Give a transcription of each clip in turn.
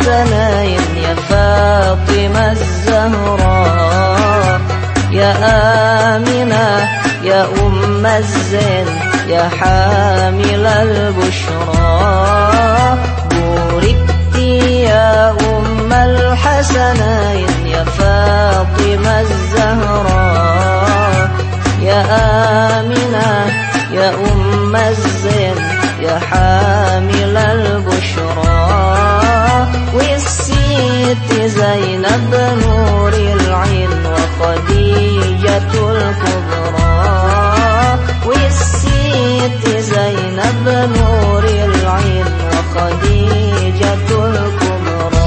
الحسنين يا فاطمة الزهراء، يا آمنة يا أم الزين يا حامل البشرى، بوركت يا أم الحسنين يا فاطمة الزهراء، يا آمنة يا أم الزين يا حامل البشرى، والست زينب نور العين وخديجة الكبرى، والست زينب نور العين وخديجة الكبرى.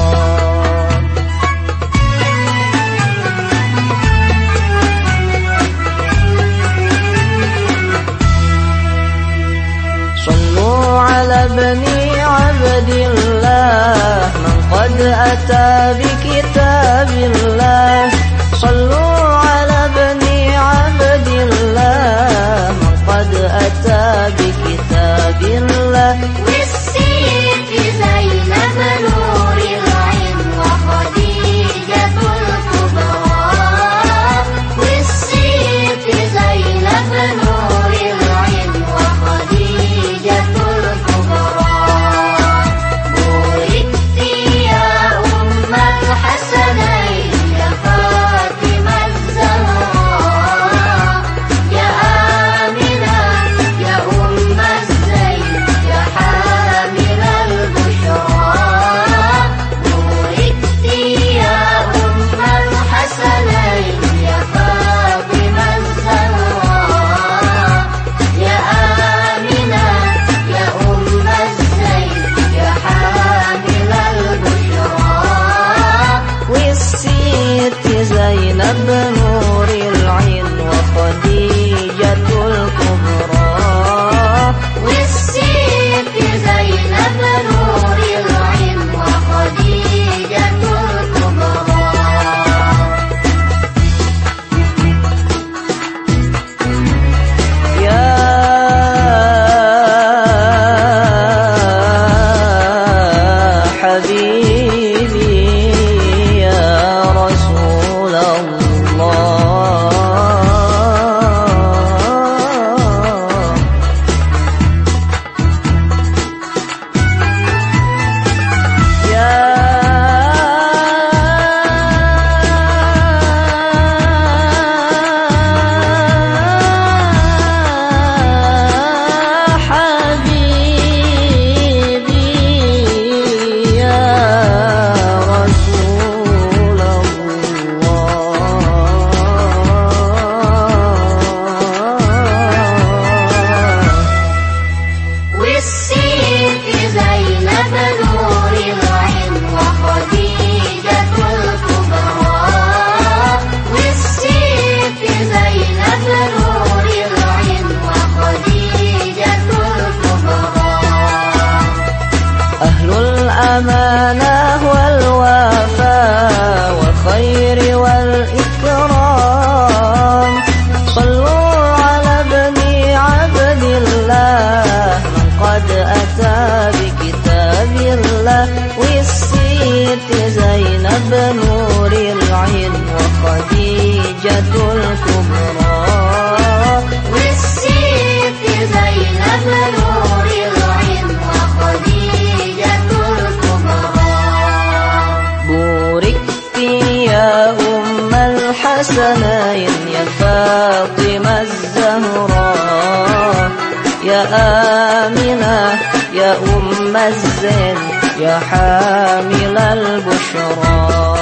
صلوا على ابن عبد الله من قد أتى بكتاب الله، صلوا على ابن عبد الله من قد أتى بكتاب الله، والست زينب نور العين وخديجة الكبرى، والست زينب نور العين وخديجة الكبرى، بوركت يا أم الحسنين يا فاطمة الزهراء، يا آمنة يا أم الزين يا حامل البشرى، بوركت يا أم الحسنين يا فاطمة الزهراء، يا آمنة يا أم الزين يا حامل البشرى، والست زينب نور العين وخديجة الكبرى، والست زينب نور العين وخديجة الكبرى. يا حبيبي يا رسول الله، يا حبيبي يا رسول الله، والست زينب نور العين وخديجة الكبرى، والست زينب نور العين وخديجة الكبرى، أهل الأمانة والوفاء والخير والإكرام، صلوا على ابن عبد الله من قد أتى بكتاب الله، والست زينب نور العين وخديجة الكبرى، والست زينب نور العين وخديجة الكبرى، بوركت يا أم الحسنين يا فاطمة الزهراء، يا آمنة يا أم الزين يا حامل البشرى.